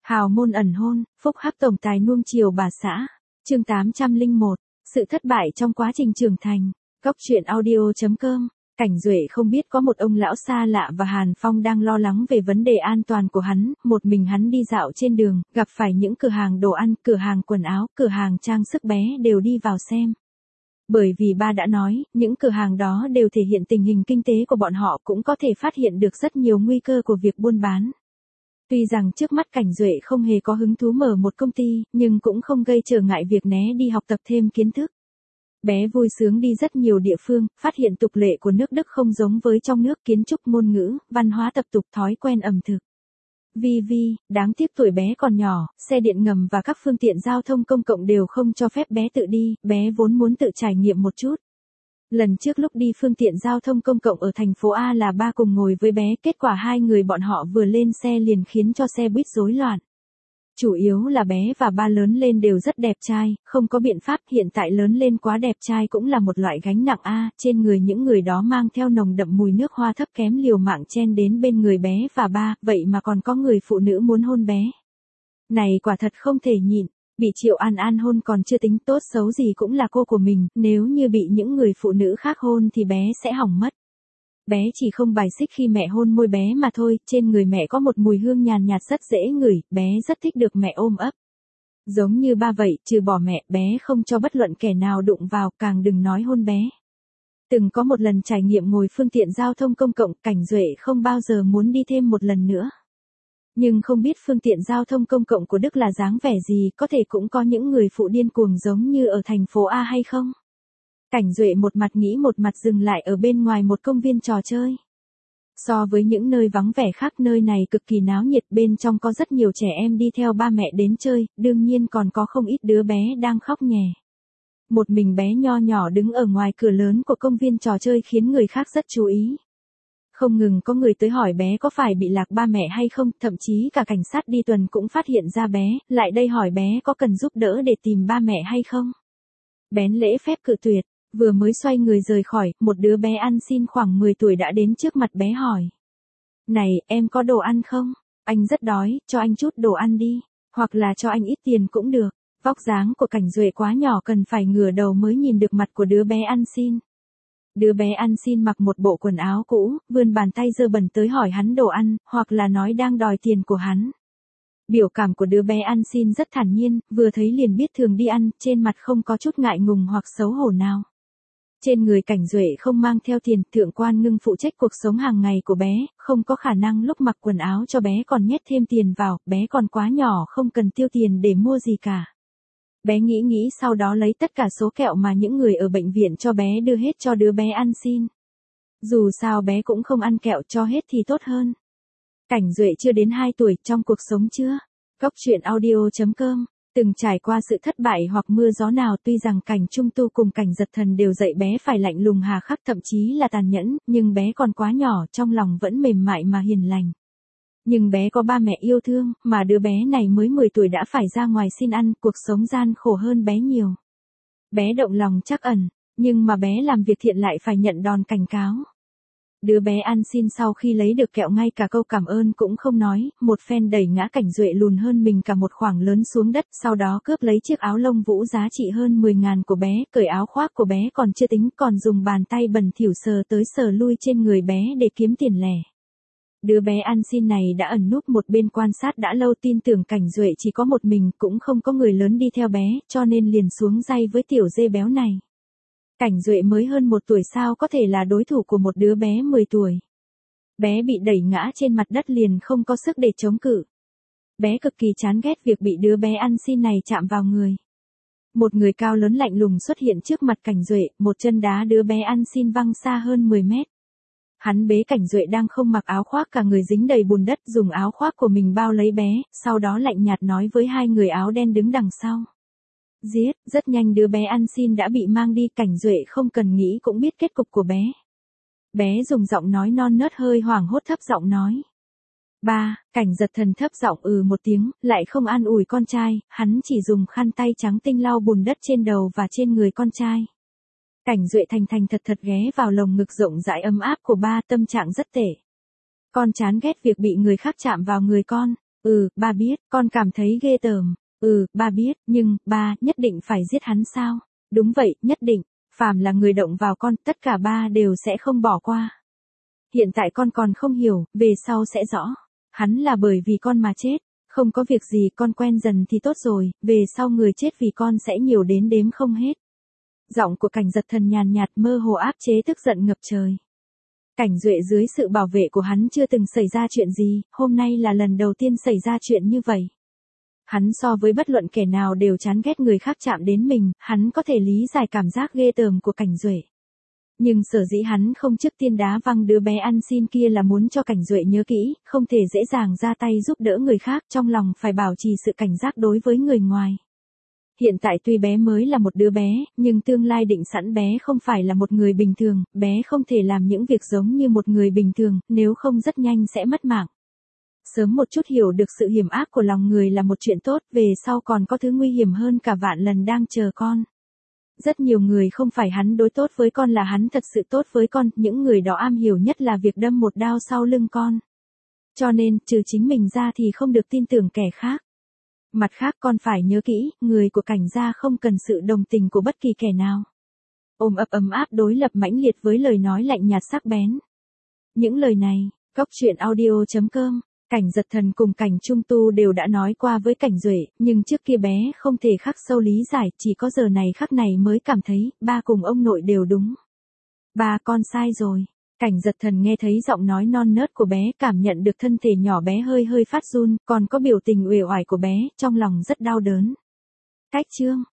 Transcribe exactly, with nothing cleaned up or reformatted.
Hào môn ẩn hôn, phúc hắc tổng tài nuông chiều bà xã. Chương tám trăm lẻ một. Sự thất bại trong quá trình trưởng thành. Cóc truyện audio chấm com. Cảnh Duệ không biết có một ông lão xa lạ và Hàn Phong đang lo lắng về vấn đề an toàn của hắn, một mình hắn đi dạo trên đường, gặp phải những cửa hàng đồ ăn, cửa hàng quần áo, cửa hàng trang sức bé đều đi vào xem. Bởi vì ba đã nói, những cửa hàng đó đều thể hiện tình hình kinh tế của bọn họ, cũng có thể phát hiện được rất nhiều nguy cơ của việc buôn bán. Tuy rằng trước mắt Cảnh Duệ không hề có hứng thú mở một công ty, nhưng cũng không gây trở ngại việc né đi học tập thêm kiến thức. Bé vui sướng đi rất nhiều địa phương, phát hiện tục lệ của nước Đức không giống với trong nước, kiến trúc, ngôn ngữ, văn hóa tập tục, thói quen ẩm thực. Vi Vi, đáng tiếc tuổi bé còn nhỏ, xe điện ngầm và các phương tiện giao thông công cộng đều không cho phép bé tự đi, bé vốn muốn tự trải nghiệm một chút. Lần trước lúc đi phương tiện giao thông công cộng ở thành phố A là ba cùng ngồi với bé, kết quả hai người bọn họ vừa lên xe liền khiến cho xe buýt rối loạn. Chủ yếu là bé và ba lớn lên đều rất đẹp trai, không có biện pháp, hiện tại lớn lên quá đẹp trai cũng là một loại gánh nặng a, trên người những người đó mang theo nồng đậm mùi nước hoa thấp kém liều mạng chen đến bên người bé và ba, vậy mà còn có người phụ nữ muốn hôn bé. Này quả thật không thể nhịn, bị Triệu An An hôn còn chưa tính, tốt xấu gì cũng là cô của mình, nếu như bị những người phụ nữ khác hôn thì bé sẽ hỏng mất. Bé chỉ không bài xích khi mẹ hôn môi bé mà thôi, trên người mẹ có một mùi hương nhàn nhạt rất dễ ngửi, bé rất thích được mẹ ôm ấp. Giống như ba vậy, trừ bỏ mẹ, bé không cho bất luận kẻ nào đụng vào, càng đừng nói hôn bé. Từng có một lần trải nghiệm ngồi phương tiện giao thông công cộng, Cảnh Duệ không bao giờ muốn đi thêm một lần nữa. Nhưng không biết phương tiện giao thông công cộng của Đức là dáng vẻ gì, có thể cũng có những người phụ điên cuồng giống như ở thành phố A hay không? Cảnh Duệ một mặt nghĩ một mặt dừng lại ở bên ngoài một công viên trò chơi. So với những nơi vắng vẻ khác, nơi này cực kỳ náo nhiệt, bên trong có rất nhiều trẻ em đi theo ba mẹ đến chơi, đương nhiên còn có không ít đứa bé đang khóc nhè. Một mình bé nho nhỏ đứng ở ngoài cửa lớn của công viên trò chơi khiến người khác rất chú ý. Không ngừng có người tới hỏi bé có phải bị lạc ba mẹ hay không, thậm chí cả cảnh sát đi tuần cũng phát hiện ra bé, lại đây hỏi bé có cần giúp đỡ để tìm ba mẹ hay không. Bén lễ phép cự tuyệt. Vừa mới xoay người rời khỏi, một đứa bé ăn xin khoảng mười tuổi đã đến trước mặt bé hỏi. Này, em có đồ ăn không? Anh rất đói, cho anh chút đồ ăn đi. Hoặc là cho anh ít tiền cũng được. Vóc dáng của Cảnh Duệ quá nhỏ, cần phải ngửa đầu mới nhìn được mặt của đứa bé ăn xin. Đứa bé ăn xin mặc một bộ quần áo cũ, vươn bàn tay dơ bẩn tới hỏi hắn đồ ăn, hoặc là nói đang đòi tiền của hắn. Biểu cảm của đứa bé ăn xin rất thản nhiên, vừa thấy liền biết thường đi ăn, trên mặt không có chút ngại ngùng hoặc xấu hổ nào. Trên người Cảnh Duệ không mang theo tiền, Thượng Quan Ngưng phụ trách cuộc sống hàng ngày của bé, không có khả năng lúc mặc quần áo cho bé còn nhét thêm tiền vào, bé còn quá nhỏ không cần tiêu tiền để mua gì cả. Bé nghĩ nghĩ sau đó lấy tất cả số kẹo mà những người ở bệnh viện cho bé đưa hết cho đứa bé ăn xin. Dù sao bé cũng không ăn kẹo, cho hết thì tốt hơn. Cảnh Duệ chưa đến hai tuổi, trong cuộc sống chưa? Cóc truyện audio chấm com. Từng trải qua sự thất bại hoặc mưa gió nào, tuy rằng Cảnh Trung Tu cùng Cảnh Giật Thần đều dạy bé phải lạnh lùng hà khắc, thậm chí là tàn nhẫn, nhưng bé còn quá nhỏ, trong lòng vẫn mềm mại mà hiền lành. Nhưng bé có ba mẹ yêu thương, mà đứa bé này mới mười tuổi đã phải ra ngoài xin ăn, cuộc sống gian khổ hơn bé nhiều. Bé động lòng trắc ẩn, nhưng mà bé làm việc thiện lại phải nhận đòn cảnh cáo. Đứa bé ăn xin sau khi lấy được kẹo ngay cả câu cảm ơn cũng không nói, một phen đẩy ngã Cảnh Duệ lùn hơn mình cả một khoảng lớn xuống đất, sau đó cướp lấy chiếc áo lông vũ giá trị hơn mười ngàn của bé, cởi áo khoác của bé còn chưa tính, còn dùng bàn tay bẩn thỉu sờ tới sờ lui trên người bé để kiếm tiền lẻ. Đứa bé ăn xin này đã ẩn núp một bên quan sát đã lâu, tin tưởng Cảnh Duệ chỉ có một mình, cũng không có người lớn đi theo bé, cho nên liền xuống day với tiểu dê béo này. Cảnh Duệ mới hơn một tuổi sao có thể là đối thủ của một đứa bé mười tuổi. Bé bị đẩy ngã trên mặt đất liền không có sức để chống cự. Bé cực kỳ chán ghét việc bị đứa bé ăn xin này chạm vào người. Một người cao lớn lạnh lùng xuất hiện trước mặt Cảnh Duệ, một chân đá đứa bé ăn xin văng xa hơn mười mét. Hắn bế Cảnh Duệ đang không mặc áo khoác, cả người dính đầy bùn đất, dùng áo khoác của mình bao lấy bé, sau đó lạnh nhạt nói với hai người áo đen đứng đằng sau. Giết, rất nhanh đứa bé ăn xin đã bị mang đi, Cảnh Duệ không cần nghĩ cũng biết kết cục của bé. Bé dùng giọng nói non nớt hơi hoảng hốt thấp giọng nói. Ba, Cảnh Giật Thần thấp giọng ừ một tiếng, lại không an ủi con trai, hắn chỉ dùng khăn tay trắng tinh lau bùn đất trên đầu và trên người con trai. Cảnh Duệ thành thành thật thật ghé vào lồng ngực rộng rãi ấm áp của ba, tâm trạng rất tệ. Con chán ghét việc bị người khác chạm vào người con. Ừ, ba biết, con cảm thấy ghê tởm. Ừ, ba biết, nhưng, ba, nhất định phải giết hắn sao? Đúng vậy, nhất định, phàm là người động vào con, tất cả ba đều sẽ không bỏ qua. Hiện tại con còn không hiểu, về sau sẽ rõ. Hắn là bởi vì con mà chết, không có việc gì, con quen dần thì tốt rồi, về sau người chết vì con sẽ nhiều đến đếm không hết. Giọng của Cảnh Giật Thần nhàn nhạt mơ hồ áp chế tức giận ngập trời. Cảnh Duệ dưới sự bảo vệ của hắn chưa từng xảy ra chuyện gì, hôm nay là lần đầu tiên xảy ra chuyện như vậy. Hắn so với bất luận kẻ nào đều chán ghét người khác chạm đến mình, hắn có thể lý giải cảm giác ghê tởm của Cảnh Duệ. Nhưng sở dĩ hắn không trước tiên đá văng đứa bé ăn xin kia là muốn cho Cảnh Duệ nhớ kỹ, không thể dễ dàng ra tay giúp đỡ người khác, trong lòng phải bảo trì sự cảnh giác đối với người ngoài. Hiện tại tuy bé mới là một đứa bé, nhưng tương lai định sẵn bé không phải là một người bình thường, bé không thể làm những việc giống như một người bình thường, nếu không rất nhanh sẽ mất mạng. Sớm một chút hiểu được sự hiểm ác của lòng người là một chuyện tốt, về sau còn có thứ nguy hiểm hơn cả vạn lần đang chờ con. Rất nhiều người không phải hắn đối tốt với con là hắn thật sự tốt với con, những người đó am hiểu nhất là việc đâm một đao sau lưng con. Cho nên, trừ chính mình ra thì không được tin tưởng kẻ khác. Mặt khác con phải nhớ kỹ, người của Cảnh gia không cần sự đồng tình của bất kỳ kẻ nào. Ôm ấp ấm áp đối lập mãnh liệt với lời nói lạnh nhạt sắc bén. Những lời này, Cốc truyện audio chấm com, Cảnh Giật Thần cùng Cảnh Trung Tu đều đã nói qua với Cảnh Duệ, nhưng trước kia bé không thể khắc sâu lý giải, chỉ có giờ này khắc này mới cảm thấy, ba cùng ông nội đều đúng. Ba con sai rồi. Cảnh Giật Thần nghe thấy giọng nói non nớt của bé, cảm nhận được thân thể nhỏ bé hơi hơi phát run, còn có biểu tình uể oải của bé, trong lòng rất đau đớn. Cách chương